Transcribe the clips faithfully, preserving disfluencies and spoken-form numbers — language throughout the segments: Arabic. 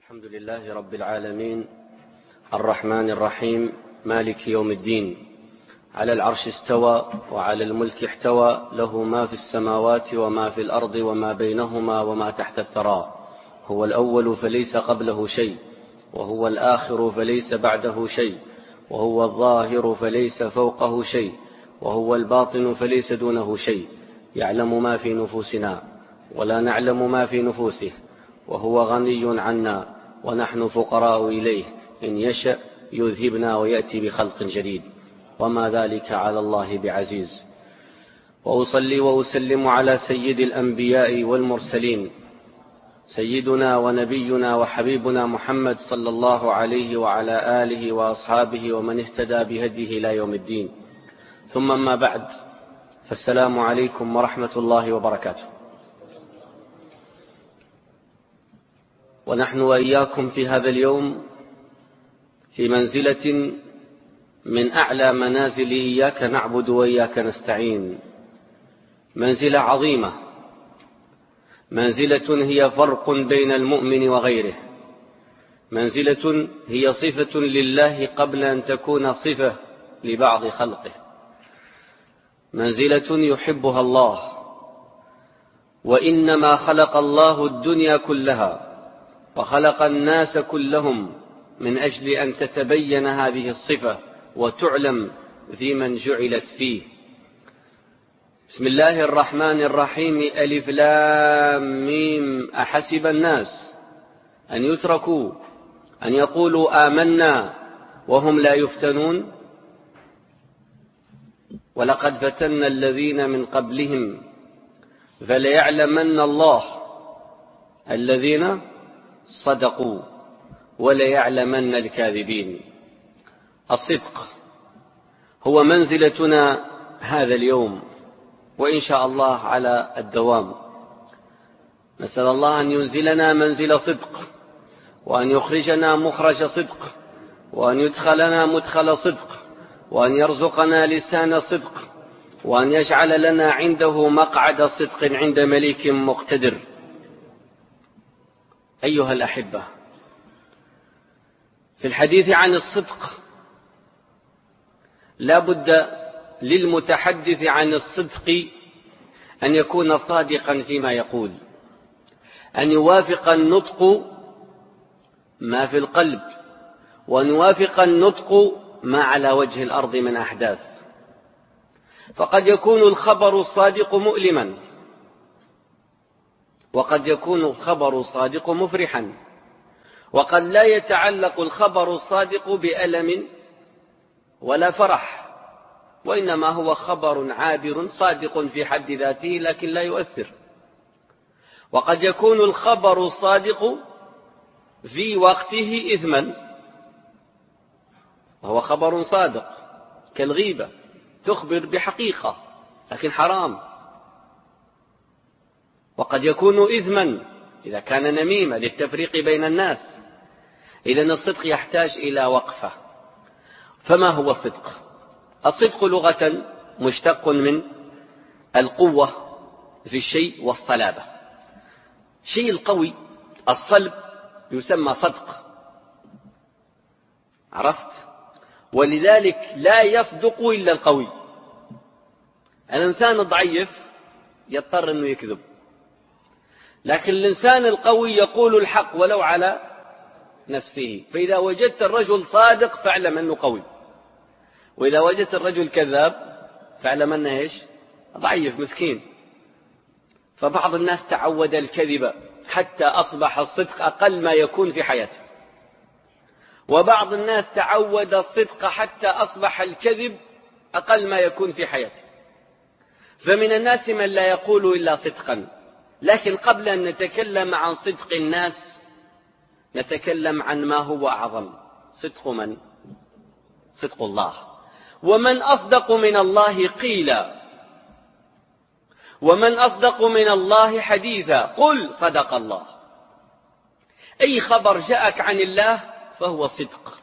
الحمد لله رب العالمين الرحمن الرحيم مالك يوم الدين. على العرش استوى وعلى الملك احتوى، له ما في السماوات وما في الأرض وما بينهما وما تحت الثرى. هو الأول فليس قبله شيء، وهو الآخر فليس بعده شيء، وهو الظاهر فليس فوقه شيء، وهو الباطن فليس دونه شيء. يعلم ما في نفوسنا ولا نعلم ما في نفوسه، وهو غني عنا ونحن فقراء إليه. إن يشأ يذهبنا ويأتي بخلق جديد، وما ذلك على الله بعزيز. وأصلي وأسلم على سيد الأنبياء والمرسلين، سيدنا ونبينا وحبيبنا محمد صلى الله عليه وعلى آله وأصحابه ومن اهتدى بهديه إلى يوم الدين. ثم ما بعد، فالسلام عليكم ورحمة الله وبركاته. ونحن وإياكم في هذا اليوم في منزلة من أعلى منازل إياك نعبد وإياك نستعين، منزلة عظيمة، منزلة هي فرق بين المؤمن وغيره، منزلة هي صفة لله قبل أن تكون صفة لبعض خلقه، منزلة يحبها الله. وإنما خلق الله الدنيا كلها وخلق الناس كلهم من أجل أن تتبين هذه الصفة وتعلم في من جعلت فيه. بسم الله الرحمن الرحيم. ألف لام ميم. أحسب الناس أن يتركوا أن يقولوا آمنا وهم لا يفتنون، ولقد فتنا الذين من قبلهم فليعلمن الله الذين صدقوا وليعلمن الكاذبين. الصدق هو منزلتنا هذا اليوم، وإن شاء الله على الدوام. نسأل الله أن ينزلنا منزل صدق، وأن يخرجنا مخرج صدق، وأن يدخلنا مدخل صدق، وأن يرزقنا لسان صدق، وأن يجعل لنا عنده مقعد صدق عند مليك مقتدر. أيها الأحبة، في الحديث عن الصدق لا بد للمتحدث عن الصدق أن يكون صادقا فيما يقول، أن يوافق النطق ما في القلب، وأن يوافق النطق ما على وجه الأرض من أحداث. فقد يكون الخبر الصادق مؤلما، وقد يكون الخبر الصادق مفرحا، وقد لا يتعلق الخبر الصادق بألم ولا فرح، وإنما هو خبر عابر صادق في حد ذاته لكن لا يؤثر. وقد يكون الخبر الصادق في وقته إثما، وهو خبر صادق كالغيبة، تخبر بحقيقة لكن حرام. وقد يكون إثما إذا كان نميمة للتفريق بين الناس. إذن الصدق يحتاج إلى وقفة. فما هو الصدق؟ الصدق لغة مشتق من القوة في الشيء والصلابة. الشيء القوي الصلب يسمى صدق، عرفت؟ ولذلك لا يصدق إلا القوي. الإنسان الضعيف يضطر أنه يكذب، لكن الإنسان القوي يقول الحق ولو على نفسه. فإذا وجدت الرجل صادق فاعلم أنه قوي، وإذا وجدت الرجل كذاب فاعلم أنه إيش؟ ضعيف مسكين. فبعض الناس تعود الكذب حتى أصبح الصدق أقل ما يكون في حياته، وبعض الناس تعود الصدق حتى أصبح الكذب أقل ما يكون في حياته. فمن الناس من لا يقول إلا صدقا. لكن قبل أن نتكلم عن صدق الناس نتكلم عن ما هو أعظم. صدق من؟ صدق الله. ومن أصدق من الله قيلا، ومن أصدق من الله حديثا. قل صدق الله. أي خبر جاءك عن الله فهو صدق،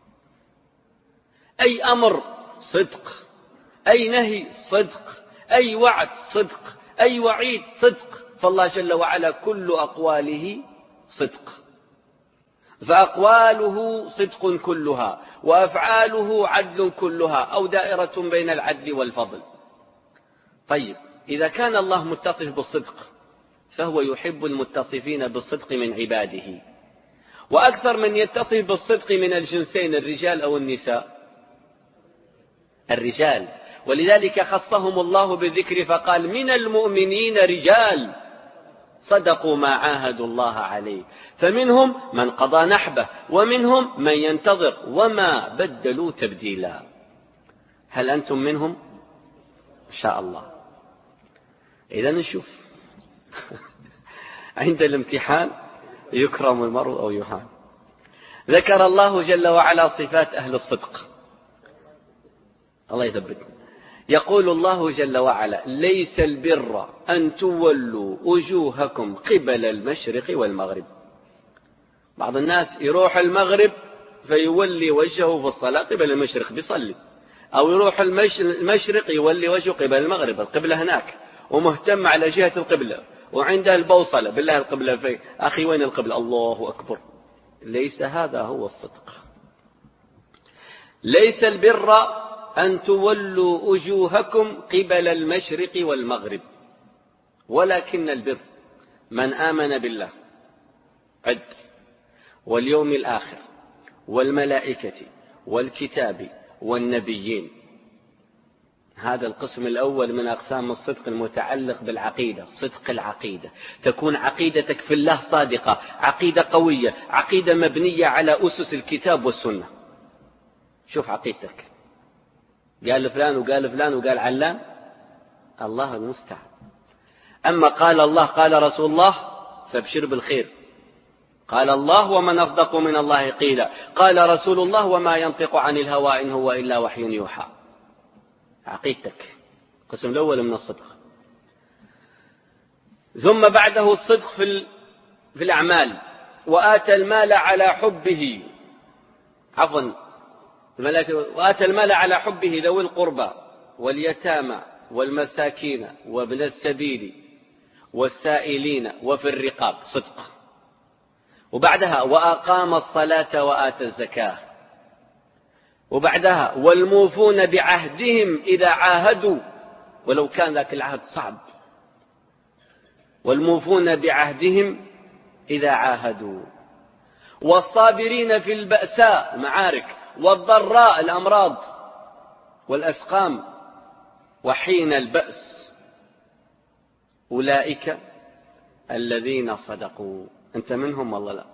أي أمر صدق، أي نهي صدق، أي وعد صدق، أي وعيد صدق. فالله جل وعلا كل أقواله صدق. فأقواله صدق كلها وأفعاله عدل كلها، أو دائرة بين العدل والفضل. طيب، إذا كان الله متصف بالصدق فهو يحب المتصفين بالصدق من عباده، وأكثر من يتصف بالصدق من الجنسين الرجال أو النساء الرجال، ولذلك خصهم الله بالذكر فقال من المؤمنين رجال صدقوا ما عاهدوا الله عليه، فمنهم من قضى نحبه ومنهم من ينتظر وما بدلوا تبديلا. هل أنتم منهم؟ إن شاء الله. إذا نشوف عند الامتحان يكرم المرء أو يهان. ذكر الله جل وعلا صفات أهل الصدق. الله يثبتنا. يقول الله جل وعلا: ليس البر أن تولوا وجوهكم قبل المشرق والمغرب. بعض الناس يروح المغرب فيولي وجهه في الصلاة قبل المشرق بيصلي، أو يروح المشرق يولي وجهه قبل المغرب، القبلة هناك، ومهتم على جهة القبلة وعنده البوصلة، بالله القبلة في أخي وين القبلة؟ الله أكبر. ليس هذا هو الصدق. ليس البر أن تولوا وجوهكم قبل المشرق والمغرب، ولكن البر من آمن بالله قد واليوم الآخر والملائكة والكتاب والنبيين. هذا القسم الأول من أقسام الصدق المتعلق بالعقيدة، صدق العقيدة. تكون عقيدتك في الله صادقة، عقيدة قوية، عقيدة مبنية على أسس الكتاب والسنة. شوف عقيدتك، قال فلان وقال فلان وقال علان، الله المستعان. أما قال الله قال رسول الله فابشر بالخير. قال الله ومن أصدق من الله قيلا، قال رسول الله وما ينطق عن الهوى إن هو إلا وحي يوحى. عقيدتك القسم الأول من الصدق. ثم بعده الصدق في في الأعمال. وآتى المال على حبه عفوا وآتى المال على حبه ذوي القربى واليتامى والمساكين وابن السبيل والسائلين وفي الرقاب، صدق. وبعدها وأقام الصلاة وآتى الزكاة. وبعدها والموفون بعهدهم إذا عاهدوا ولو كان ذاك العهد صعب. والموفون بعهدهم إذا عاهدوا. والصابرين في البأساء معارك والضراء الأمراض والأسقام وحين البأس، أولئك الذين صدقوا. أنت منهم والله لا؟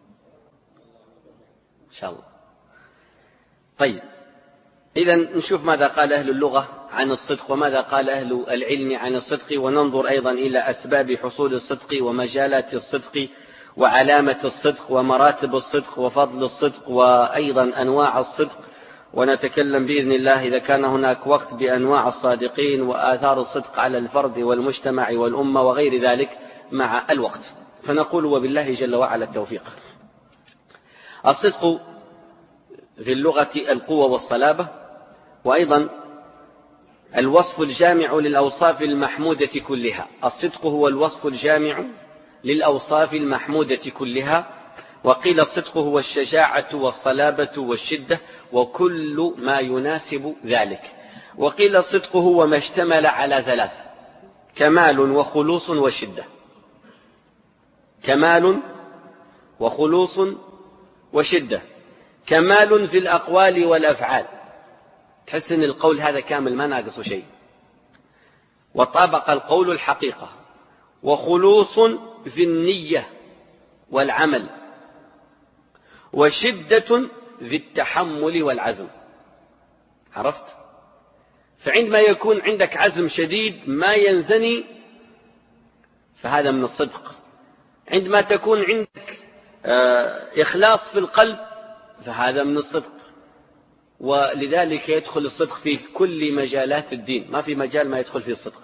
إن شاء الله. طيب، إذا نشوف ماذا قال أهل اللغة عن الصدق وماذا قال أهل العلم عن الصدق، وننظر أيضا إلى أسباب حصول الصدق ومجالات الصدق وعلامة الصدق ومراتب الصدق وفضل الصدق وأيضا أنواع الصدق. ونتكلم بإذن الله إذا كان هناك وقت بأنواع الصادقين وآثار الصدق على الفرد والمجتمع والأمة وغير ذلك مع الوقت. فنقول وبالله جل وعلا التوفيق. الصدق في اللغة القوة والصلابة، وأيضا الوصف الجامع للأوصاف المحمودة كلها. الصدق هو الوصف الجامع للأوصاف المحمودة كلها. وقيل الصدق هو الشجاعة والصلابة والشدة وكل ما يناسب ذلك. وقيل الصدق هو ما اشتمل على ثلاث: كمال وخلوص وشدة. كمال وخلوص وشدة. كمال في الأقوال والأفعال، تحس ان القول هذا كامل ما ناقصه شيء وطابق القول الحقيقة. وخلوص في النية والعمل. وشدة في التحمل والعزم. عرفت؟ فعندما يكون عندك عزم شديد ما ينثني فهذا من الصدق. عندما تكون عندك إخلاص في القلب فهذا من الصدق. ولذلك يدخل الصدق في كل مجالات الدين، ما في مجال ما يدخل فيه الصدق.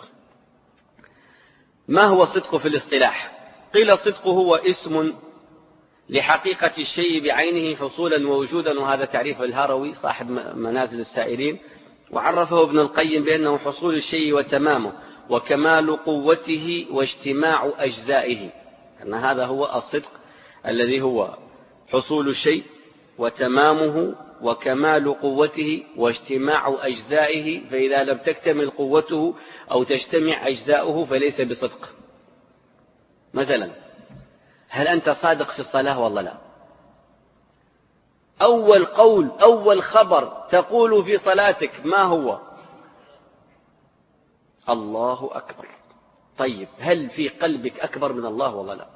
ما هو الصدق في الاصطلاح؟ قيل الصدق هو اسم لحقيقة الشيء بعينه حصولا ووجودا، وهذا تعريف الهروي صاحب منازل السائرين. وعرفه ابن القيم بأنه حصول الشيء وتمامه وكمال قوته واجتماع أجزائه، أن هذا هو الصدق الذي هو حصول الشيء وتمامه وكمال قوته واجتماع أجزائه، فإذا لم تكتمل قوته أو تجتمع أجزاؤه فليس بصدق. مثلا هل أنت صادق في الصلاة والله لا؟ أول قول أول خبر تقول في صلاتك ما هو؟ الله أكبر. طيب هل في قلبك أكبر من الله والله لا؟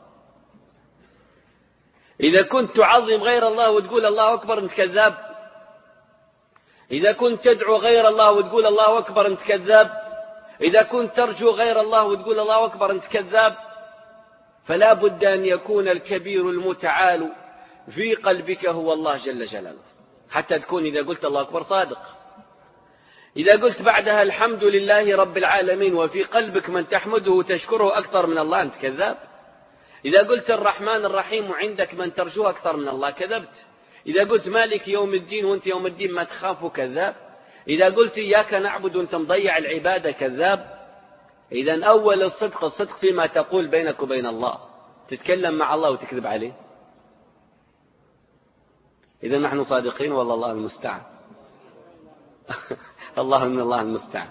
إذا كنت تعظم غير الله وتقول الله أكبر أنت كذاب. إذا كنت تدعو غير الله وتقول الله أكبر أنت كذاب. إذا كنت ترجو غير الله وتقول الله أكبر أنت كذاب. فلا بد أن يكون الكبير المتعال في قلبك هو الله جل جلاله، حتى تكون إذا قلت الله أكبر صادق. إذا قلت بعدها الحمد لله رب العالمين وفي قلبك من تحمده وتشكره أكثر من الله أنت كذاب. إذا قلت الرحمن الرحيم وعندك من ترجوه أكثر من الله كذبت. إذا قلت مالك يوم الدين وانت يوم الدين ما تخافه كذاب. إذا قلت إياك نعبد وانت مضيع العبادة كذاب. إذن أول الصدق الصدق فيما تقول بينك وبين الله. تتكلم مع الله وتكذب عليه. إذا نحن صادقين والله الله المستعان. الله من الله المستعان.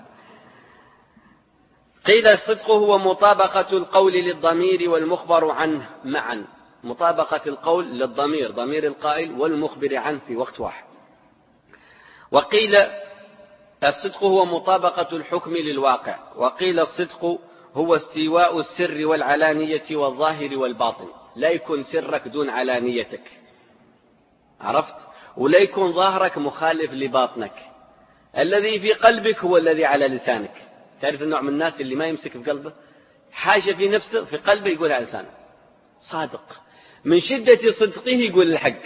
قيل الصدق هو مطابقة القول للضمير والمخبر عنه معا. مطابقة القول للضمير ضمير القائل والمخبر عنه في وقت واحد. وقيل الصدق هو مطابقة الحكم للواقع. وقيل الصدق هو استواء السر والعلانية والظاهر والباطن. لا يكون سرك دون علانيتك، عرفت؟ ولا يكون ظاهرك مخالف لباطنك. الذي في قلبك هو الذي على لسانك. تعرف النوع من الناس اللي ما يمسك في قلبه حاجة في نفسه في قلبه يقول على لسانه صادق، من شدة صدقه يقول الحق.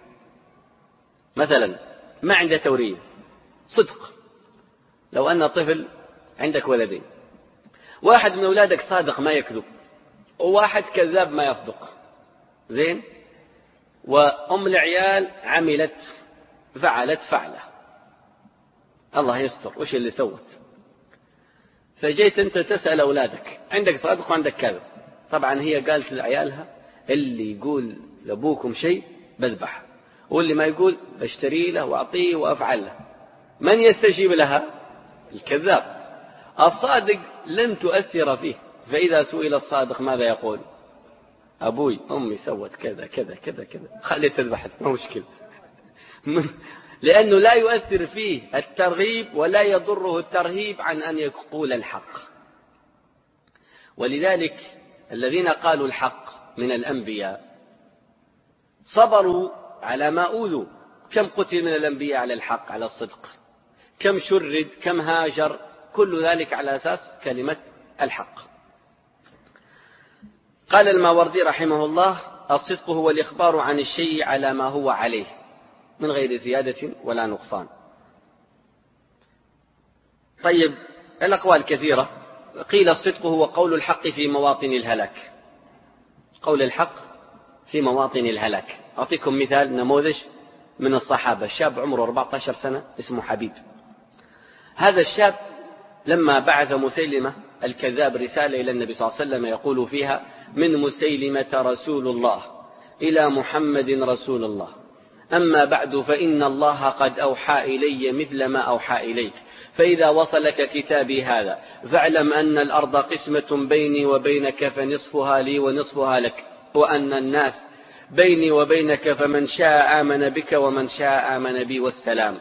مثلا ما عنده تورية صدق. لو أن طفل عندك ولدين، واحد من أولادك صادق ما يكذب وواحد كذاب ما يصدق، زين، وأم العيال عملت فعلت فعلة الله يستر وش اللي سوت. فجيت أنت تسأل أولادك عندك صادق وعندك كذب. طبعا هي قالت لعيالها اللي يقول لأبوكم شيء بذبح، واللي ما يقول بشتري له وأعطيه وأفعل له. من يستجيب لها؟ الكذاب. الصادق لن تؤثر فيه. فإذا سئل الصادق ماذا يقول؟ أبوي أمي سوت كذا كذا كذا كذا، خلي تذبح ما مشكلة. لأنه لا يؤثر فيه الترغيب ولا يضره الترهيب عن أن يقول الحق. ولذلك الذين قالوا الحق من الأنبياء صبروا على ما أوذوا. كم قتل من الأنبياء على الحق على الصدق، كم شرد، كم هاجر، كل ذلك على أساس كلمة الحق. قال الماوردي رحمه الله الصدق هو الإخبار عن الشيء على ما هو عليه من غير زيادة ولا نقصان. طيب الأقوال كثيرة. قيل الصدق هو قول الحق في مواطن الهلاك. قول الحق في مواطن الهلاك. أعطيكم مثال نموذج من الصحابة. الشاب عمره أربعة عشر سنة اسمه حبيب. هذا الشاب لما بعث مسيلمة الكذاب رسالة إلى النبي صلى الله عليه وسلم يقول فيها من مسيلمة رسول الله إلى محمد رسول الله، أما بعد فإن الله قد أوحى إلي مثل ما أوحى إليك، فإذا وصلك كتابي هذا فاعلم أن الأرض قسمة بيني وبينك فنصفها لي ونصفها لك، وأن الناس بيني وبينك فمن شاء آمن بك ومن شاء آمن بي والسلام.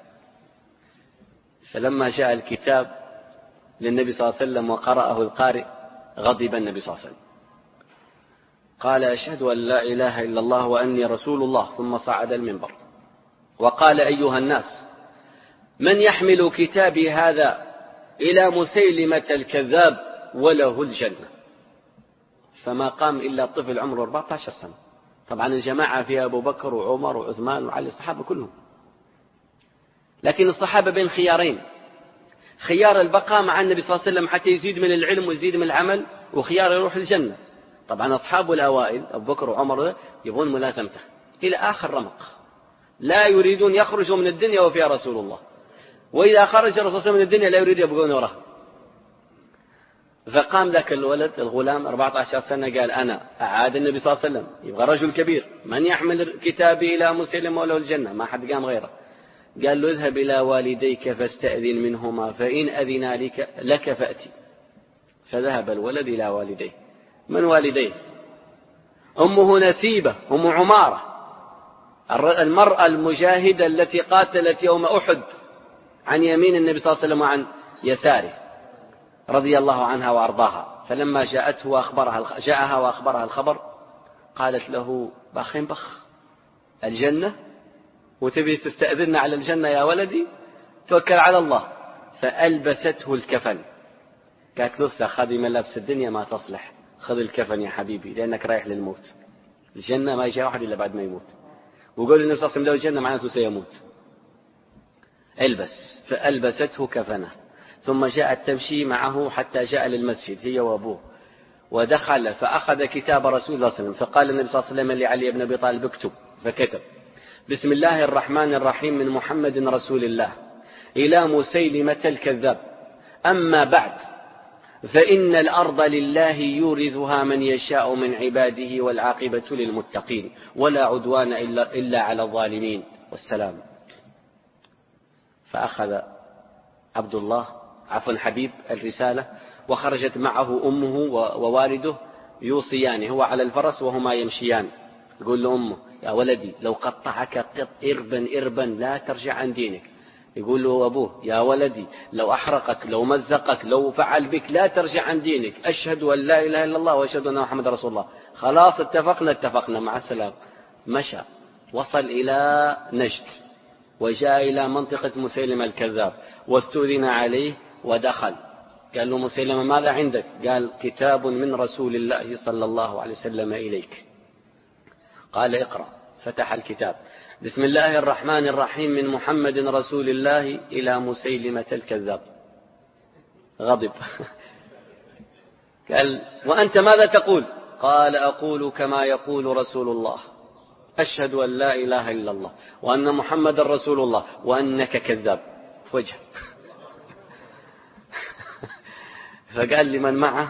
فلما جاء الكتاب للنبي صلى الله عليه وسلم وقرأه القارئ غضب النبي صلى الله عليه وسلم، قال أشهد أن لا إله إلا الله وأني رسول الله، ثم صعد المنبر وقال أيها الناس من يحمل كتابي هذا إلى مسيلمة الكذاب وله الجنة. فما قام إلا طفل عمره أربعة عشر سنة. طبعا الجماعة فيها أبو بكر وعمر وعثمان وعلي الصحابة كلهم، لكن الصحابة بين خيارين: خيار البقاء مع النبي صلى الله عليه وسلم حتى يزيد من العلم ويزيد من العمل، وخيار يروح الجنة. طبعا أصحاب الأوائل أبو بكر وعمر يبغون ملازمته إلى آخر رمق، لا يريدون يخرجوا من الدنيا وفيها رسول الله، وإذا خرج الرسول من الدنيا لا يريد يبقون وراه. فقام ذاك الولد الغلام أربعة عشر سنة قال أنا أعاد النبي صلى الله عليه وسلم يبغى رجل كبير من يحمل كتابي إلى مسيلمة وله الجنة، ما حد قام غيره. قال له اذهب إلى والديك فاستأذن منهما فإن أذنا لك, لك فأتي. فذهب الولد إلى والديه. من والديه؟ أمه نسيبة أم عمارة المرأة المجاهدة التي قاتلت يوم أحد عن يمين النبي صلى الله عليه وسلم وعن يساره رضي الله عنها وأرضاها. فلما جاءته وأخبرها جاءها وأخبرها الخبر قالت له باخين بخ الجنة وتبي تستأذن على الجنة يا ولدي؟ توكل على الله. فألبسته الكفن. قالت له خذي ملابس الدنيا ما تصلح، خذ الكفن يا حبيبي لأنك رايح للموت. الجنة ما يجي واحد إلا بعد ما يموت، وقول النبي صلى الله عليه وسلم له الجنة معناته سيموت. البس. فألبسته كفنه ثم جاءت تمشي معه حتى جاء للمسجد هي وأبوه ودخل فأخذ كتاب رسول الله صلى الله عليه وسلم. فقال النبي صلى الله عليه وسلم لعلي بن أبي طالب اكتب. فكتب بسم الله الرحمن الرحيم من محمد رسول الله إلى مسيلمة الكذاب أما بعد فإن الأرض لله يورثها من يشاء من عباده والعاقبة للمتقين ولا عدوان إلا, إلا على الظالمين والسلام. فأخذ عبد الله عفوا حبيب الرسالة وخرجت معه أمه ووالده يوصيانه، هو على الفرس وهما يمشيان. يقول له أمه يا ولدي لو قطعك قط إربا إربا لا ترجع عن دينك. يقول له أبوه يا ولدي لو أحرقك لو مزقك لو فعل بك لا ترجع عن دينك، أشهد أن لا إله إلا الله وأشهد أن محمد رسول الله. خلاص اتفقنا اتفقنا مع السلام. مشى وصل إلى نجد وجاء إلى منطقة مسيلمة الكذاب واستؤذن عليه ودخل. قال له مسيلمة ماذا عندك؟ قال كتاب من رسول الله صلى الله عليه وسلم إليك. قال اقرأ. فتح الكتاب بسم الله الرحمن الرحيم من محمد رسول الله إلى مسيلمة الكذاب. غضب. قال وأنت ماذا تقول؟ قال أقول كما يقول رسول الله أشهد أن لا إله إلا الله وأن محمد رسول الله وأنك كذاب. وجه. فقال لمن معه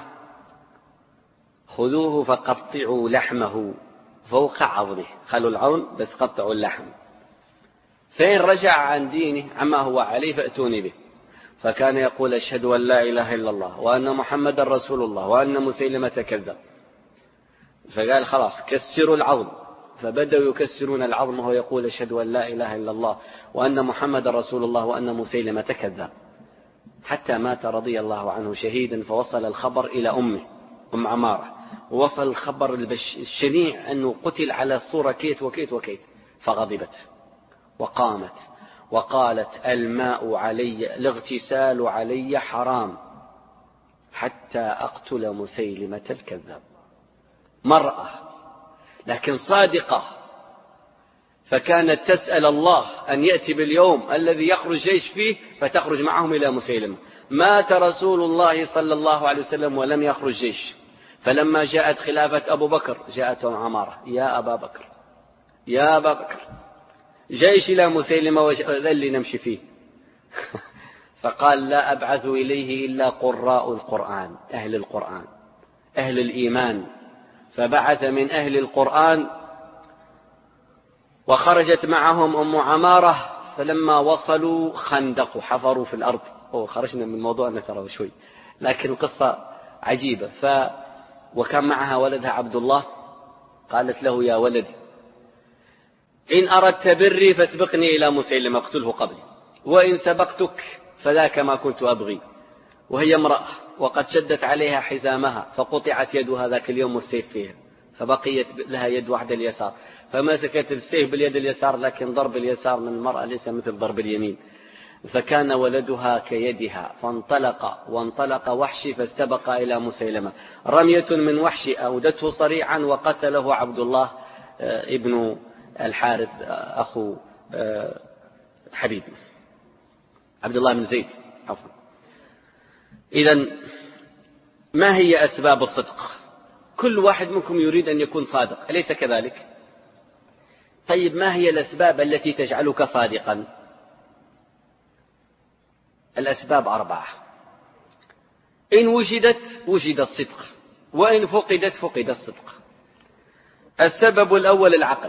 خذوه فقطعوا لحمه فوق عظمه، خلوا العظم بس قطعوا اللحم، فإن رجع عن دينه عما هو عليه فأتوني به. فكان يقول أشهد أن لا إله إلا الله وأن محمد رسول الله وأن مسيلمة كذاب. فقال خلاص كسروا العظم. فبدأوا يكسرون العظم وهو يقول أشهد أن لا إله إلا الله وأن محمد رسول الله وأن مسيلمة كذاب، حتى مات رضي الله عنه شهيدا. فوصل الخبر إلى أمه أم عمارة، ووصل الخبر الشنيع أنه قتل على الصورة كيت وكيت وكيت. فغضبت وقامت وقالت الماء علي الاغتسال علي حرام حتى أقتل مسيلمة الكذاب. مرأة لكن صادقة، فكانت تسأل الله أن يأتي باليوم الذي يخرج جيش فيه فتخرج معهم إلى مسيلمة. مات رسول الله صلى الله عليه وسلم ولم يخرج جيش. فلما جاءت خلافة أبو بكر جاءت أم عمارة يا أبا بكر يا أبا بكر جيش إلى مسيلمة وذا اللي نمشي فيه. فقال لا أبعث إليه إلا قراء القرآن أهل القرآن أهل الإيمان. فبعث من أهل القرآن وخرجت معهم أم عمارة. فلما وصلوا خندقوا حفروا في الأرض. أوه خرجنا من موضوعنا ترى شوي، لكن القصة عجيبة. ف وكان معها ولدها عبد الله. قالت له يا ولدي إن أردت بري فاسبقني إلى مسيلمة اقتله قبلي، وإن سبقتك فذاك ما كنت أبغي. وهي امرأة وقد شدت عليها حزامها فقطعت يدها ذاك اليوم والسيف فيها، فبقيت لها يد واحدة اليسار، فمسكت السيف باليد اليسار، لكن ضرب اليسار من المرأة ليس مثل ضرب اليمين. فكان ولدها كيدها. فانطلق وانطلق وحشي فاستبق إلى مسيلمة. رمية من وحشي أودته صريعا وقتله عبد الله ابن الحارث أخو حبيب عبد الله بن زيد عفوا. إذن ما هي أسباب الصدق؟ كل واحد منكم يريد أن يكون صادق، أليس كذلك؟ طيب ما هي الأسباب التي تجعلك صادقا؟ الأسباب أربعة. إن وجدت وجد الصدق، وإن فقدت فقد الصدق. السبب الأول العقل.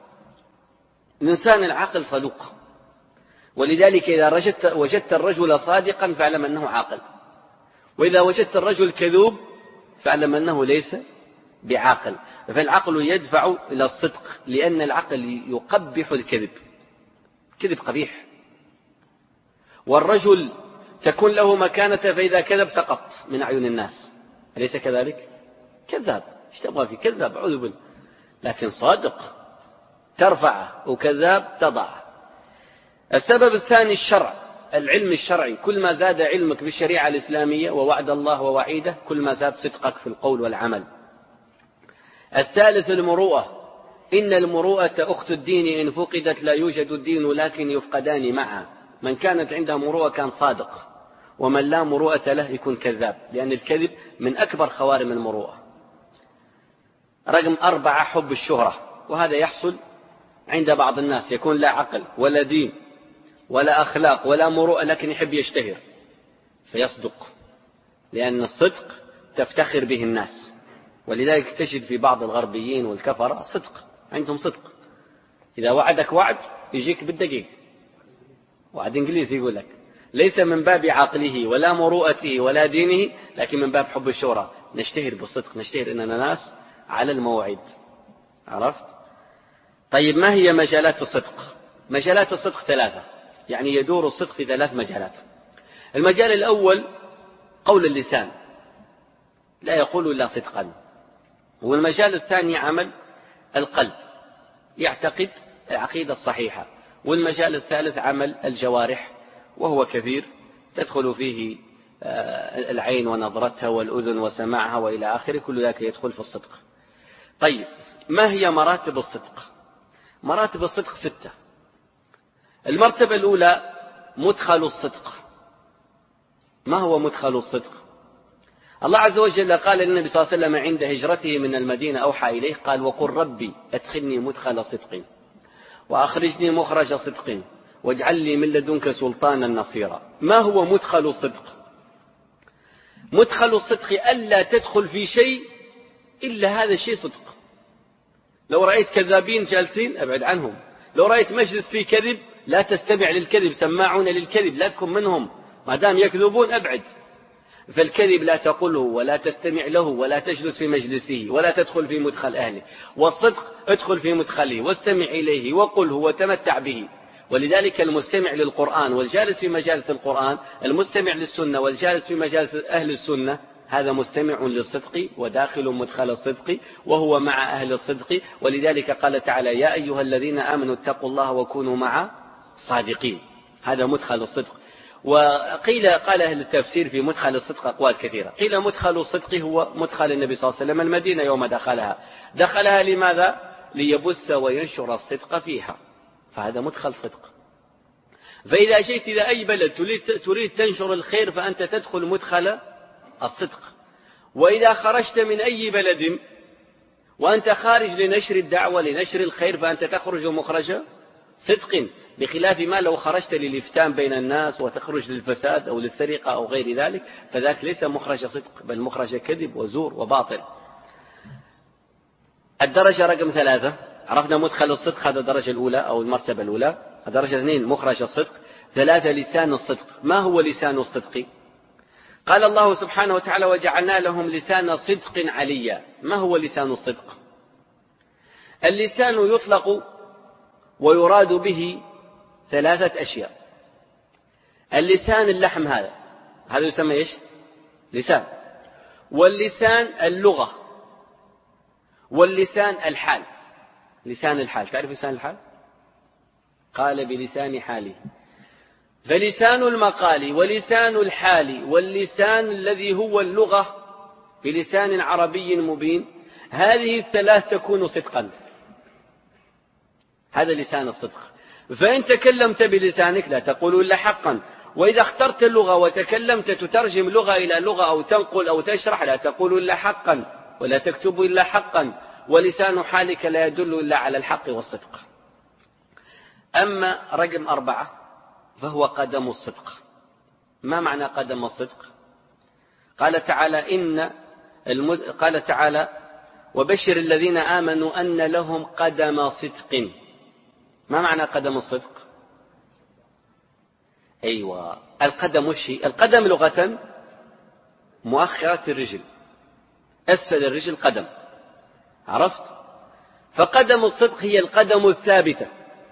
الإنسان العقل صدوق، ولذلك إذا وجدت الرجل صادقا فاعلم أنه عاقل، وإذا وجدت الرجل كذوب فاعلم أنه ليس بعاقل. فالعقل يدفع إلى الصدق، لأن العقل يقبح الكذب، كذب قبيح. والرجل تكون له مكانة، فإذا كذب سقط من أعين الناس، أليس كذلك؟ كذاب، ايش تبغى فيه؟ كذاب أعوذ بالله. لكن صادق ترفعه، وكذاب تضعه. السبب الثاني الشرع، العلم الشرعي. كل ما زاد علمك بالشريعة الإسلامية ووعد الله ووعيده كل ما زاد صدقك في القول والعمل. الثالث المروءة. إن المروءة أخت الدين، إن فقدت لا يوجد الدين لكن يفقدان معها. من كانت عنده مروءة كان صادق، ومن لا مروءة له يكون كذاب، لأن الكذب من أكبر خوارم المروءة. رقم أربعة حب الشهرة، وهذا يحصل عند بعض الناس، يكون لا عقل ولا دين ولا أخلاق ولا مروءة، لكن يحب يشتهر فيصدق، لأن الصدق تفتخر به الناس. ولذلك تجد في بعض الغربيين والكفرة صدق، عندهم صدق. إذا وعدك وعد يجيك بالدقيق، وعد إنجليزي يقول لك، ليس من باب عقله ولا مروءته ولا دينه، لكن من باب حب الشهرة. نشتهر بالصدق، نشتهر إننا ناس على الموعد. عرفت؟ طيب، ما هي مجالات الصدق؟ مجالات الصدق ثلاثة، يعني يدور الصدق في ثلاث مجالات. المجال الأول قول اللسان، لا يقول إلا صدقا. والمجال الثاني عمل القلب، يعتقد العقيدة الصحيحة. والمجال الثالث عمل الجوارح، وهو كثير، تدخل فيه العين ونظرتها والأذن وسماعها وإلى آخره، كل ذلك يدخل في الصدق. طيب، ما هي مراتب الصدق؟ مراتب الصدق ستة. المرتبة الأولى مدخل الصدق. ما هو مدخل الصدق؟ الله عز وجل قال للنبي صلى الله عليه وسلم عند هجرته من المدينة، أوحى إليه قال: وقل ربي أدخلني مدخل صدق وأخرجني مخرج صدق واجعل لي من لدنك سلطانا نصيرا. ما هو مدخل الصدق؟ مدخل الصدق ألا تدخل في شيء إلا هذا الشيء صدق. لو رأيت كذابين جالسين أبعد عنهم، لو رأيت مجلس فيه كذب لا تستمع للكذب، سماعون للكذب لا تكن منهم، ما دام يكذبون أبعد. فالكذب لا تقله ولا تستمع له ولا تجلس في مجلسه ولا تدخل في مدخل أهله. والصدق ادخل في مدخله واستمع إليه وقله وتمتع به. ولذلك المستمع للقرآن والجالس في مجالس القرآن، المستمع للسنة والجالس في مجالس أهل السنة، هذا مستمع للصدق وداخل مدخل الصدق وهو مع أهل الصدق. ولذلك قال تعالى: يا أيها الذين آمنوا اتقوا الله وكونوا مع صادقين. هذا مدخل الصدق. وقيل قال أهل التفسير في مدخل الصدق أقوال كثيرة. قيل مدخل الصدق هو مدخل النبي صلى الله عليه وسلم المدينة يوم دخلها. دخلها لماذا؟ ليبث وينشر الصدق فيها، فهذا مدخل صدق. فإذا جئت إلى أي بلد تريد تنشر الخير فأنت تدخل مدخل الصدق. وإذا خرجت من أي بلد وأنت خارج لنشر الدعوة لنشر الخير فأنت تخرج مخرج صدق، بخلاف ما لو خرجت للإفتان بين الناس وتخرج للفساد أو للسرقة أو غير ذلك، فذاك ليس مخرج صدق بل مخرج كذب وزور وباطل. الدرجة رقم ثلاثة، عرفنا مدخل الصدق، هذا الدرجة الأولى أو المرتبة الأولى. الدرجة اثنين مخرج الصدق. ثلاثة لسان الصدق. ما هو لسان الصدق؟ قال الله سبحانه وتعالى: وجعلنا لهم لسان صدق عليا. ما هو لسان الصدق؟ اللسان يطلق ويراد به ثلاثة أشياء. اللسان اللحم، هذا هذا يسمى إيش؟ لسان. واللسان اللغة، واللسان الحال. لسان الحال، تعرف لسان الحال؟ قال بلسان حاله. فلسان المقال ولسان الحال واللسان الذي هو اللغة بلسان عربي مبين، هذه الثلاث تكون صدقا. هذا لسان الصدق. فإن تكلمت بلسانك لا تقول إلا حقا، وإذا اخترت اللغة وتكلمت تترجم لغة إلى لغة أو تنقل أو تشرح لا تقول إلا حقا ولا تكتب إلا حقا، ولسان حالك لا يدل إلا على الحق والصدق. أما رقم أربعة فهو قدم الصدق. ما معنى قدم الصدق؟ قال تعالى إن المد... قال تعالى وبشر الذين آمنوا أن لهم قدم صدق. ما معنى قدم الصدق؟ أيوة، القدم وش هي؟ القدم لغة مؤخرة الرجل، أسفل الرجل قدم، عرفت؟ فقدم الصدق هي القدم الثابتة،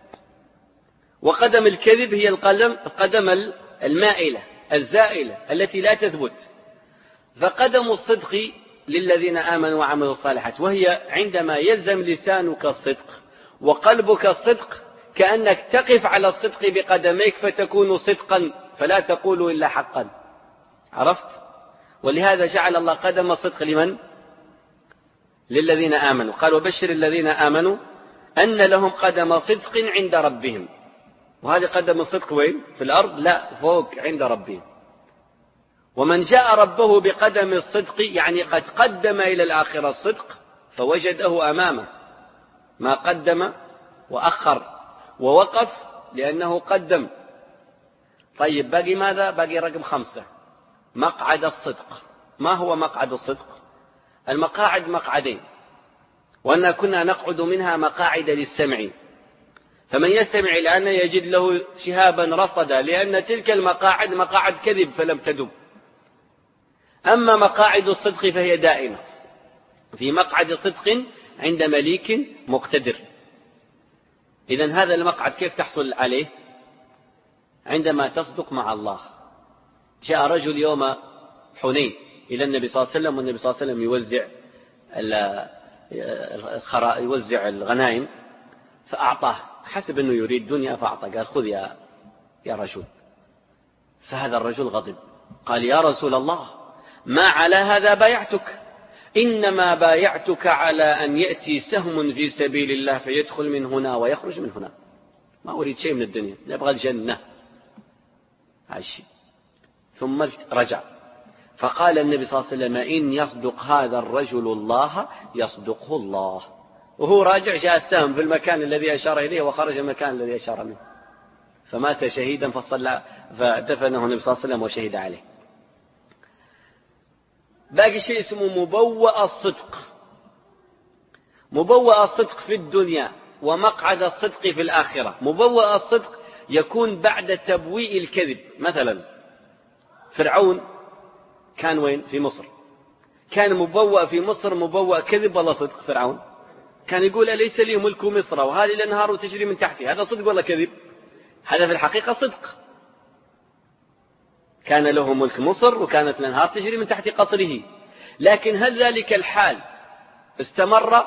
وقدم الكذب هي القدم القدم المائلة الزائلة التي لا تثبت. فقدم الصدق للذين آمنوا وعملوا الصالحات، وهي عندما يلزم لسانك الصدق وقلبك الصدق، كأنك تقف على الصدق بقدميك فتكون صدقا فلا تقول إلا حقا، عرفت؟ ولهذا جعل الله قدم الصدق لمن؟ للذين آمنوا. قال وبشر الذين آمنوا أن لهم قدم صدق عند ربهم. وهذا قدم الصدق وين؟ في الأرض؟ لا، فوق عند ربهم. ومن جاء ربه بقدم الصدق يعني قد قدم إلى الآخرة الصدق فوجده أمامه، ما قدم وأخر ووقف لأنه قدم. طيب باقي ماذا؟ باقي رقم خمسة، مقعد الصدق. ما هو مقعد الصدق؟ المقاعد مقعدين، وأن كنا نقعد منها مقاعد للسمع، فمن يستمع الآن يجد له شهابا رصدا، لأن تلك المقاعد مقاعد كذب فلم تدب. أما مقاعد الصدق فهي دائمة، في مقعد صدق عند مليك مقتدر. إذن هذا المقعد كيف تحصل عليه؟ عندما تصدق مع الله. جاء رجل يوم حنين إلى النبي صلى الله عليه وسلم، والنبي صلى الله عليه وسلم يوزع يوزع الغنائم، فأعطاه، حسب أنه يريد دنيا فأعطاه، قال خذ يا يا رجل. فهذا الرجل غضب، قال يا رسول الله ما على هذا بايعتك، إنما بايعتك على أن يأتي سهم في سبيل الله فيدخل من هنا ويخرج من هنا، ما أريد شيء من الدنيا، نبغى الجنة عشي. ثم رجع فقال النبي صلى الله عليه وسلم إن يصدق هذا الرجل الله يصدقه الله. وهو راجع جاء السهم في المكان الذي أشار إليه وخرج المكان الذي أشار منه، فمات شهيدا فصلى فدفنه النبي صلى الله عليه وسلم وشهد عليه. باقي شيء اسمه مبوأ الصدق. مبوأ الصدق في الدنيا ومقعد الصدق في الآخرة. مبوأ الصدق يكون بعد تبويء الكذب. مثلا فرعون كان وين؟ في مصر. كان مبوأ في مصر مبوأ كذب ولا صدق؟ فرعون كان يقول أليس لي ملك مصر وهذه الأنهار تجري من تحتي. هذا صدق ولا كذب؟ هذا في الحقيقة صدق. كان له ملك مصر وكانت الأنهار تجري من تحت قصره. لكن هل ذلك الحال استمر؟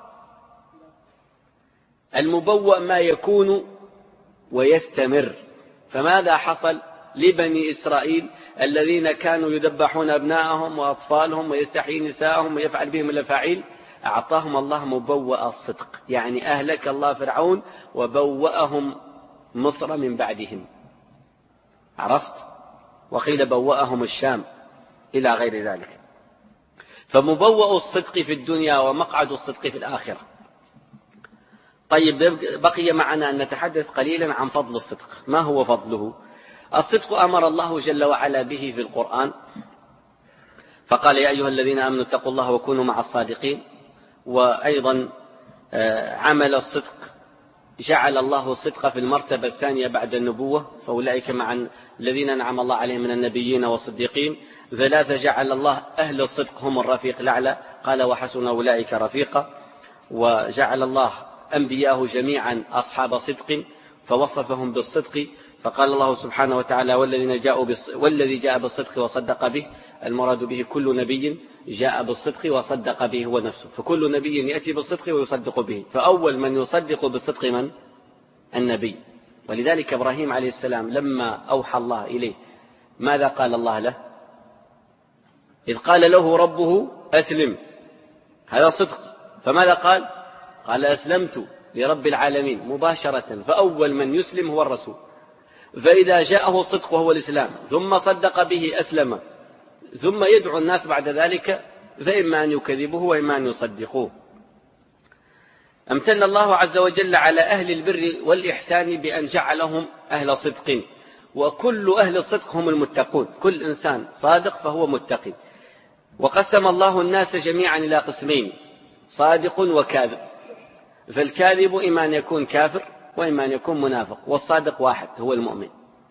المبوأ ما يكون ويستمر. فماذا حصل لبني إسرائيل الذين كانوا يذبحون أبناءهم وأطفالهم ويستحيي نساءهم ويفعل بهم الأفاعيل؟ أعطاهم الله مبوأ الصدق، يعني أهلك الله فرعون وبوأهم مصر من بعدهم، عرفت؟ وقيل بوأهم الشام إلى غير ذلك. فمبوأ الصدق في الدنيا ومقعد الصدق في الآخرة. طيب بقي معنا أن نتحدث قليلا عن فضل الصدق. ما هو فضله؟ الصدق أمر الله جل وعلا به في القرآن، فقال يا أيها الذين آمنوا اتقوا الله وكونوا مع الصادقين. وأيضا عمل الصدق جعل الله الصدق في المرتبة الثانية بعد النبوة، فأولئك مع الذين أنعم الله عليهم من النبيين والصديقين. ثلاثة جعل الله أهل الصدق هم الرفيق الأعلى، قال وحسن أولئك رفيقا. وجعل الله أنبياءه جميعا أصحاب صدق فوصفهم بالصدق، فقال الله سبحانه وتعالى والذين جاءوا والذي جاء بالصدق وصدق به. المراد به كل نبي جاء بالصدق وصدق به هو نفسه، فكل نبي يأتي بالصدق ويصدق به، فأول من يصدق بالصدق من؟ النبي. ولذلك إبراهيم عليه السلام لما أوحى الله إليه ماذا قال الله له؟ إذ قال له ربه أسلم، هذا صدق. فماذا قال؟ قال أسلمت لرب العالمين مباشرة، فأول من يسلم هو الرسول. فإذا جاءه الصدق وهو الإسلام ثم صدق به أسلم، ثم يدعو الناس بعد ذلك، فإما أن يكذبوه وإما أن يصدقوه. أمتن الله عز وجل على أهل البر والإحسان بأن جعلهم أهل صدق، وكل أهل الصدق هم المتقون. كل إنسان صادق فهو متقي. وقسم الله الناس جميعا إلى قسمين: صادق وكاذب. فالكاذب إما أن يكون كافر وإما أن يكون منافق، والصادق واحد هو المؤمن.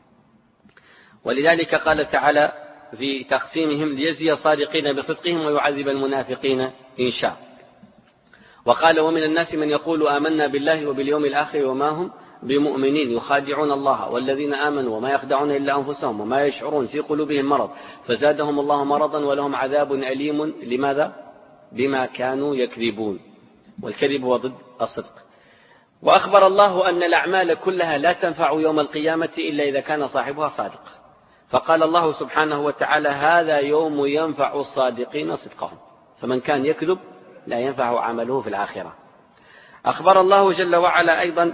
ولذلك قال تعالى في تقسيمهم: ليجزي الصادقين بصدقهم ويعذب المنافقين إن شاء. وقال: ومن الناس من يقول آمنا بالله وباليوم الآخر وما هم بمؤمنين يخادعون الله والذين آمنوا وما يخدعون إلا أنفسهم وما يشعرون في قلوبهم مرض فزادهم الله مرضا ولهم عذاب أليم. لماذا؟ بما كانوا يكذبون. والكذب هو ضد الصدق. وأخبر الله أن الأعمال كلها لا تنفع يوم القيامة إلا إذا كان صاحبها صادق. فقال الله سبحانه وتعالى: هذا يوم ينفع الصادقين صدقهم، فمن كان يكذب لا ينفع عمله في الآخرة. أخبر الله جل وعلا أيضا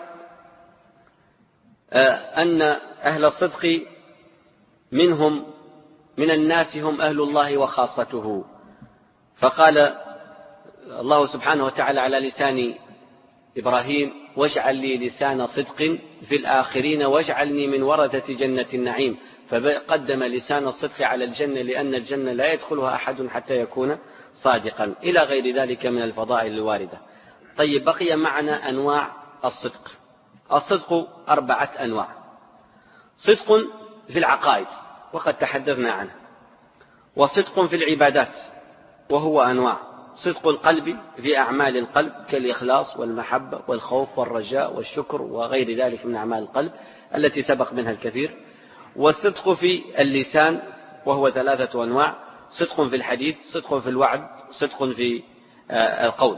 أن أهل الصدق منهم من الناس هم أهل الله وخاصته. فقال الله سبحانه وتعالى على لسان إبراهيم: واجعل لي لسان صدق في الآخرين واجعلني من ورثة جنة النعيم. فقدم لسان الصدق على الجنة لأن الجنة لا يدخلها أحد حتى يكون صادقا، إلى غير ذلك من الفضائل الواردة. طيب، بقي معنا أنواع الصدق. الصدق أربعة أنواع: صدق في العقائد وقد تحدثنا عنه، وصدق في العبادات وهو أنواع: صدق القلب في أعمال القلب كالإخلاص والمحبة والخوف والرجاء والشكر وغير ذلك من أعمال القلب التي سبق منها الكثير. والصدق في اللسان وهو ثلاثة أنواع: صدق في الحديث، صدق في الوعد، صدق في القول.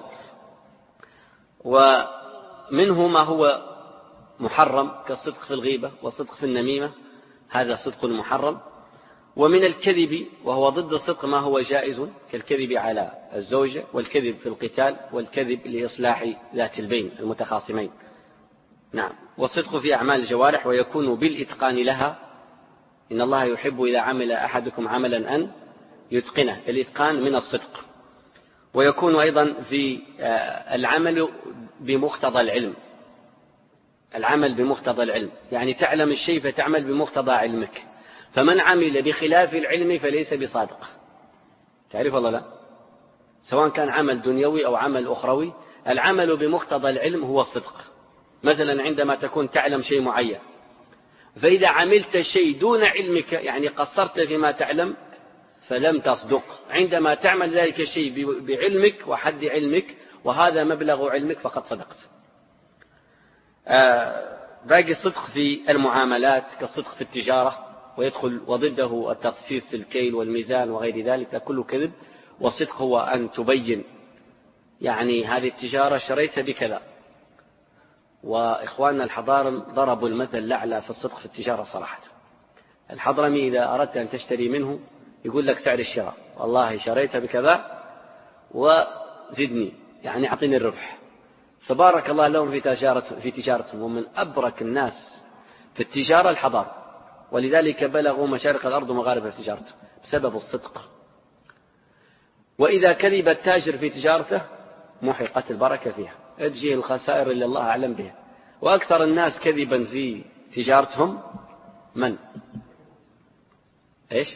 ومنه ما هو محرم كالصدق في الغيبة والصدق في النميمة، هذا صدق محرم. ومن الكذب وهو ضد الصدق ما هو جائز كالكذب على الزوجة والكذب في القتال والكذب لإصلاح ذات البين المتخاصمين. نعم. والصدق في أعمال الجوارح ويكون بالإتقان لها، إن الله يحب إذا عمل أحدكم عملا أن يتقنه، الإتقان من الصدق. ويكون أيضا في العمل بمقتضى العلم، العمل بمقتضى العلم يعني تعلم الشيء فتعمل بمقتضى علمك، فمن عمل بخلاف العلم فليس بصادق. تعرف والله لا؟ سواء كان عمل دنيوي أو عمل أخروي، العمل بمقتضى العلم هو الصدق. مثلا عندما تكون تعلم شيء معين، فإذا عملت شيء دون علمك يعني قصرت فيما تعلم فلم تصدق. عندما تعمل ذلك الشيء بعلمك وحد علمك وهذا مبلغ علمك فقد صدقت. آه باقي الصدق في المعاملات كالصدق في التجارة، ويدخل وضده التطفيف في الكيل والميزان وغير ذلك كله كذب. والصدق هو أن تبين يعني هذه التجارة شريتها بكذا. وإخواننا الحضارم ضربوا المثل الأعلى في الصدق في التجارة صراحة. الحضرمي إذا أردت أن تشتري منه يقول لك سعر الشراء، والله شريتها بكذا وزدني يعني أعطيني الربح. فبارك الله لهم في تجارة في تجارتهم، ومن أبرك الناس في التجارة الحضارة، ولذلك بلغوا مشارق الأرض ومغاربها في تجارته بسبب الصدق. وإذا كذب التاجر في تجارته محقت البركة فيها، تجي الخسائر اللي الله أعلم بها. وأكثر الناس كذبا في تجارتهم من؟ إيش؟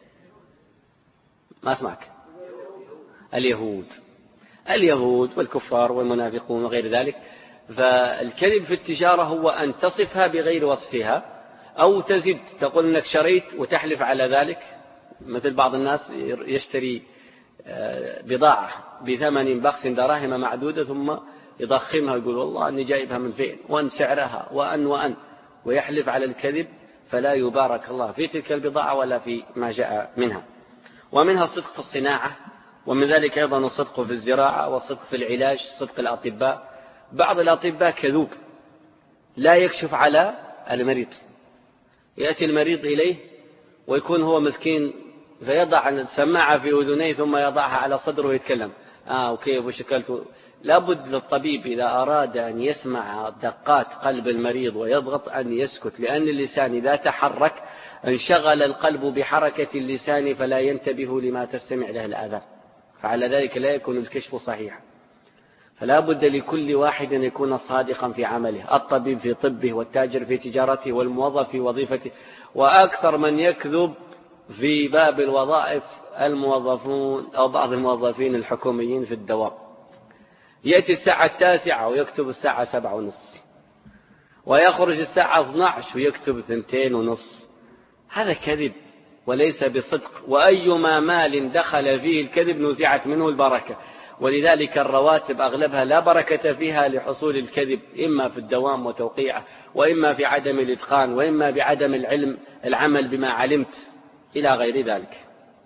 ما أسمعك. اليهود اليهود والكفار والمنافقون وغير ذلك. فالكذب في التجارة هو أن تصفها بغير وصفها أو تزيد، تقول أنك شريت وتحلف على ذلك. مثل بعض الناس يشتري بضاعة بثمن بخس دراهم معدودة ثم يضخمها ويقول والله أني جايبها من فين وأن سعرها وأن وأن ويحلف على الكذب، فلا يبارك الله في تلك البضاعة ولا في ما جاء منها. ومنها الصدق في الصناعة، ومن ذلك أيضا الصدق في الزراعة والصدق في العلاج، صدق الأطباء. بعض الأطباء كذوب لا يكشف على المريض، يأتي المريض إليه ويكون هو مسكين فيضع السماعة في أذنيه ثم يضعها على صدره ويتكلم آه وكيف وشكلته. لابد للطبيب إذا أراد أن يسمع دقات قلب المريض ويضغط أن يسكت، لأن اللسان إذا تحرك انشغل القلب بحركة اللسان فلا ينتبه لما تستمع له الآذان، فعلى ذلك لا يكون الكشف صحيحا. فلا بد لكل واحد أن يكون صادقا في عمله، الطبيب في طبه والتاجر في تجارته والموظف في وظيفته. وأكثر من يكذب في باب الوظائف الموظفون أو بعض الموظفين الحكوميين في الدوام، يأتي الساعة التاسعة ويكتب الساعة سبعة ونص، ويخرج الساعة اثنتي عشرة ويكتب ثنتين ونص. هذا كذب وليس بصدق، وأيما مال دخل فيه الكذب نزعت منه البركة. ولذلك الرواتب أغلبها لا بركة فيها لحصول الكذب، إما في الدوام وتوقيعه، وإما في عدم الإتقان، وإما بعدم العلم العمل بما علمت إلى غير ذلك.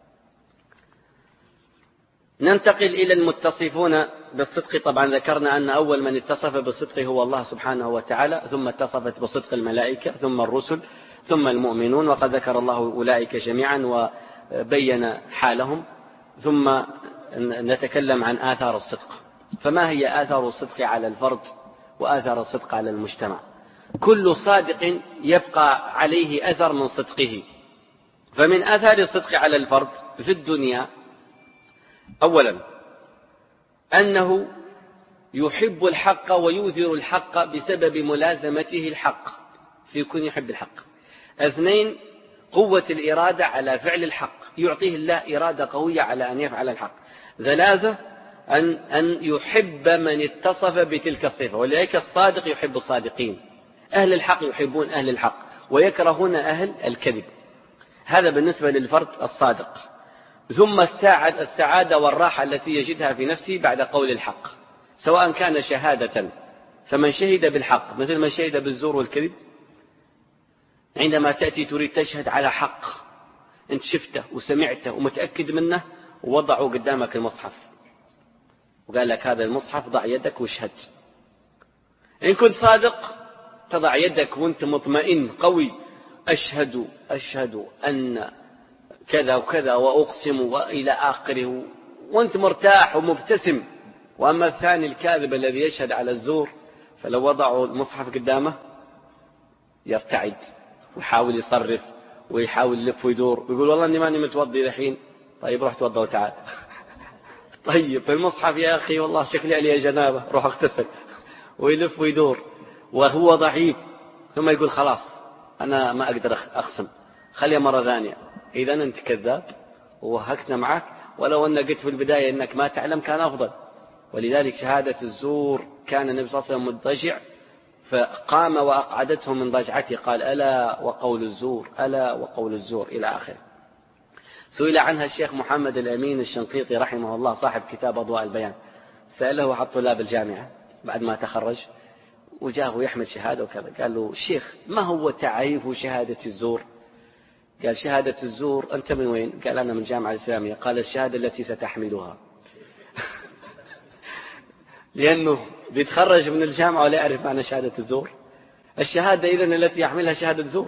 ننتقل إلى المتصفون بالصدق. طبعا ذكرنا أن أول من اتصف بالصدق هو الله سبحانه وتعالى، ثم اتصفت بالصدق الملائكة، ثم الرسل، ثم المؤمنون، وقد ذكر الله أولئك جميعا وبين حالهم. ثم نتكلم عن آثار الصدق. فما هي آثار الصدق على الفرد وآثار الصدق على المجتمع؟ كل صادق يبقى عليه أثر من صدقه. فمن آثار الصدق على الفرد في الدنيا أولا أنه يحب الحق ويؤثر الحق بسبب ملازمته الحق، فيكون يحب الحق. اثنين، قوة الإرادة على فعل الحق، يعطيه الله إرادة قوية على أن يفعل الحق. ثلاثة، أن, أن يحب من اتصف بتلك الصفة، ولذلك الصادق يحب الصادقين، أهل الحق يحبون أهل الحق ويكرهون أهل الكذب. هذا بالنسبة للفرد الصادق. ثم السعادة, السعادة والراحة التي يجدها في نفسه بعد قول الحق، سواء كان شهادة، فمن شهد بالحق مثل من شهد بالزور والكذب. عندما تأتي تريد تشهد على حق، أنت شفته وسمعته ومتأكد منه، ووضعوا قدامك المصحف وقال لك هذا المصحف، ضع يدك واشهد. إن كنت صادق تضع يدك وانت مطمئن قوي، أشهد أشهد أن كذا وكذا وأقسم وإلى آخره، وانت مرتاح ومبتسم. وأما الثاني الكاذب الذي يشهد على الزور، فلو وضعوا المصحف قدامه يرتعد ويحاول يصرف ويحاول يلف ويدور ويقول والله إني ماني متوضي الحين. طيب روح توضى وتعال. طيب في المصحف يا أخي والله شكلي علي جنابة، روح اغتسل. ويلف ويدور وهو ضعيف، ثم يقول خلاص أنا ما أقدر أقسم، خليها مرة ثانية. إذا أنت كذاب ووهكنا معك، ولو أن قلت في البداية أنك ما تعلم كان أفضل. ولذلك شهادة الزور كان النبي صلى الله عليه وسلم مضطجع، فقام وأقعدته من ضجعته، قال ألا وقول الزور، ألا وقول الزور، إلى آخره. سئل عنها الشيخ محمد الأمين الشنقيطي رحمه الله صاحب كتاب أضواء البيان، سأله أحد طلاب الجامعة بعد ما تخرج وجاءه يحمل شهادة وكذا، قال له الشيخ ما هو تعريف شهادة الزور؟ قال شهادة الزور أنت من وين؟ قال أنا من جامعة الإسلامية. قال الشهادة التي ستحملها. لأنه بيتخرج من الجامعة ولا يعرف معنى شهادة الزور. الشهادة إذن التي يحملها شهادة زور.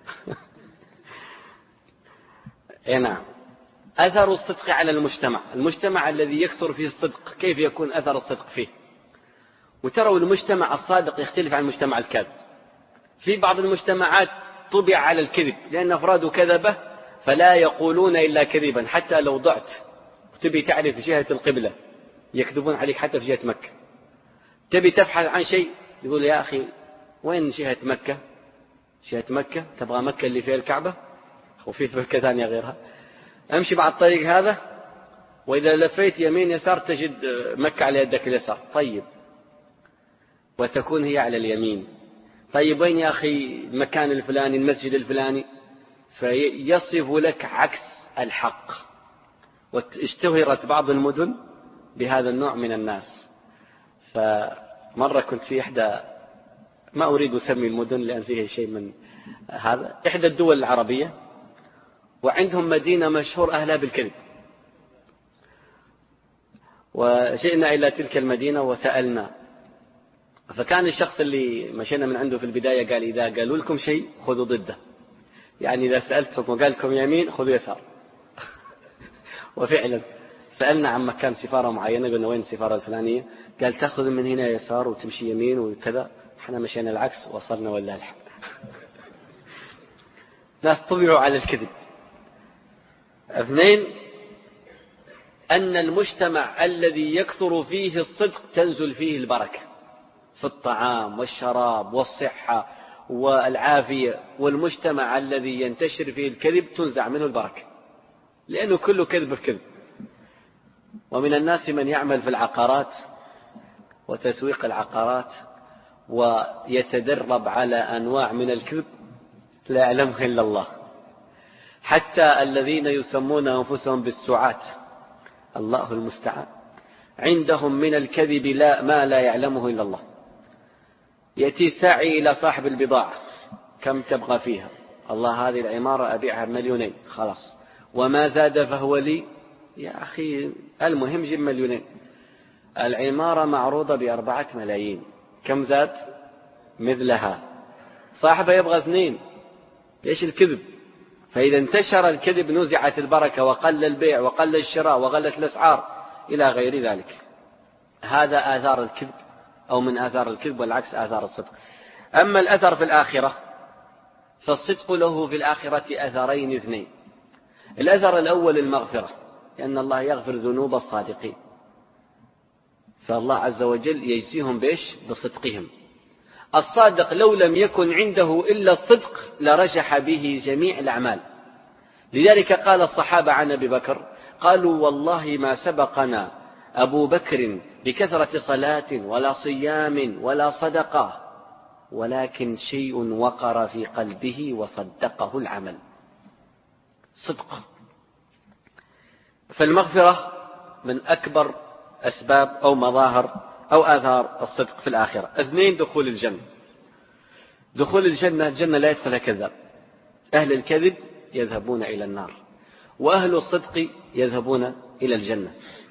إيه نعم. أثر الصدق على المجتمع، المجتمع الذي يكثر فيه الصدق كيف يكون أثر الصدق فيه؟ وتروا المجتمع الصادق يختلف عن المجتمع الكاذب. في بعض المجتمعات طبع على الكذب، لأن أفراد كذبة فلا يقولون إلا كذبا، حتى لو ضعت وتبي تعرف جهة القبلة يكذبون عليك حتى في جهة مكة. تبي تبحث عن شيء يقول يا أخي وين جهة مكة؟ جهة مكة تبغى مكة اللي فيها الكعبة؟ وفي مكة ثانية غيرها. أمشي بعد الطريق هذا، وإذا لفيت يمين يسار تجد مكة على يدك اليسار. طيب وتكون هي على اليمين. طيب وين يا أخي المكان الفلاني، المسجد الفلاني؟ فيصف لك عكس الحق. واشتهرت بعض المدن بهذا النوع من الناس. فمرة كنت في إحدى، ما أريد أسمي المدن لأن فيها شيء من هذا، إحدى الدول العربية، وعندهم مدينة مشهور أهلها بالكذب. وجئنا إلى تلك المدينة وسألنا، فكان الشخص اللي مشينا من عنده في البداية قال إذا قالوا لكم شيء خذوا ضده، يعني إذا سألتكم وقال لكم يمين خذوا يسار. وفعلا سألنا عن مكان سفارة معينة، قلنا وين السفارة الفلانية؟ قال تأخذ من هنا يسار وتمشي يمين وكذا. احنا مشينا العكس وصلنا ولا الحمد. ناس طبعوا على الكذب. اثنين، أن المجتمع الذي يكثر فيه الصدق تنزل فيه البركة في الطعام والشراب والصحة والعافية، والمجتمع الذي ينتشر فيه الكذب تنزع منه البركة. لأنه كله كذب في كذب. ومن الناس من يعمل في العقارات وتسويق العقارات ويتدرب على أنواع من الكذب لا يعلمها إلا الله، حتى الذين يسمون أنفسهم بالسعاة الله المستعان عندهم من الكذب لا ما لا يعلمه إلا الله. يأتي ساعي إلى صاحب البضاعة: كم تبغى فيها؟ الله هذه العمارة أبيعها بمليونين، خلاص، وما زاد فهو لي. يا أخي المهم جيب مليونين. العمارة معروضة بأربعة ملايين، كم زاد؟ مثلها. صاحبه يبغى اثنين. ليش الكذب؟ فإذا انتشر الكذب نزعت البركة وقل البيع وقل الشراء وغلت الأسعار إلى غير ذلك. هذا آثار الكذب أو من آثار الكذب، والعكس آثار الصدق. أما الأثر في الآخرة فالصدق له في الآخرة أثرين اثنين. الأثر الأول المغفرة، لأن الله يغفر ذنوب الصادقين، فالله عز وجل يجزيهم بإيش؟ بصدقهم. الصادق لو لم يكن عنده إلا الصدق لرجح به جميع الأعمال. لذلك قال الصحابة عن أبي بكر قالوا: والله ما سبقنا أبو بكر بكثرة صلاة ولا صيام ولا صدقة، ولكن شيء وقر في قلبه وصدقه العمل. صدق. فالمغفرة من أكبر أسباب أو مظاهر أو آثار الصدق في الآخرة. اثنين: دخول الجنة. دخول الجنة، الجنة لا يدخلها كذاب. أهل الكذب يذهبون إلى النار، وأهل الصدق يذهبون إلى الجنة.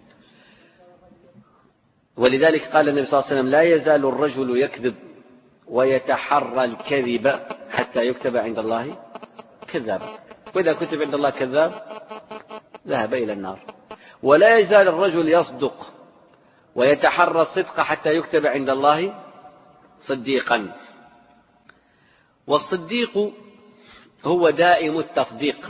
ولذلك قال النبي صلى الله عليه وسلم: لا يزال الرجل يكذب ويتحرى الكذب حتى يكتب عند الله كذاب، وإذا كتب عند الله كذاب ذهب إلى النار. ولا يزال الرجل يصدق ويتحرى الصدق حتى يكتب عند الله صديقا. والصديق هو دائم التصديق.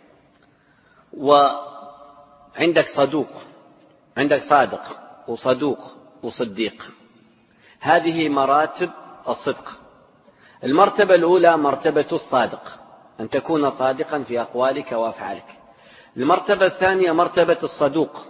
وعندك صدوق، عندك صادق وصدوق وصديق، هذه مراتب الصدق. المرتبة الأولى مرتبة الصادق، أن تكون صادقا في أقوالك وأفعالك. المرتبة الثانية مرتبة الصدوق،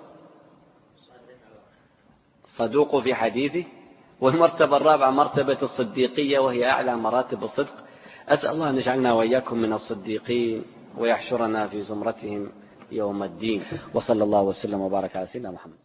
صدوق في حديثه. والمرتبة الرابعة مرتبة الصديقية، وهي أعلى مراتب الصدق. أسأل الله أن يجعلنا وإياكم من الصديقين ويحشرنا في زمرتهم يوم الدين. وصلى الله وسلم وبارك على سيدنا محمد.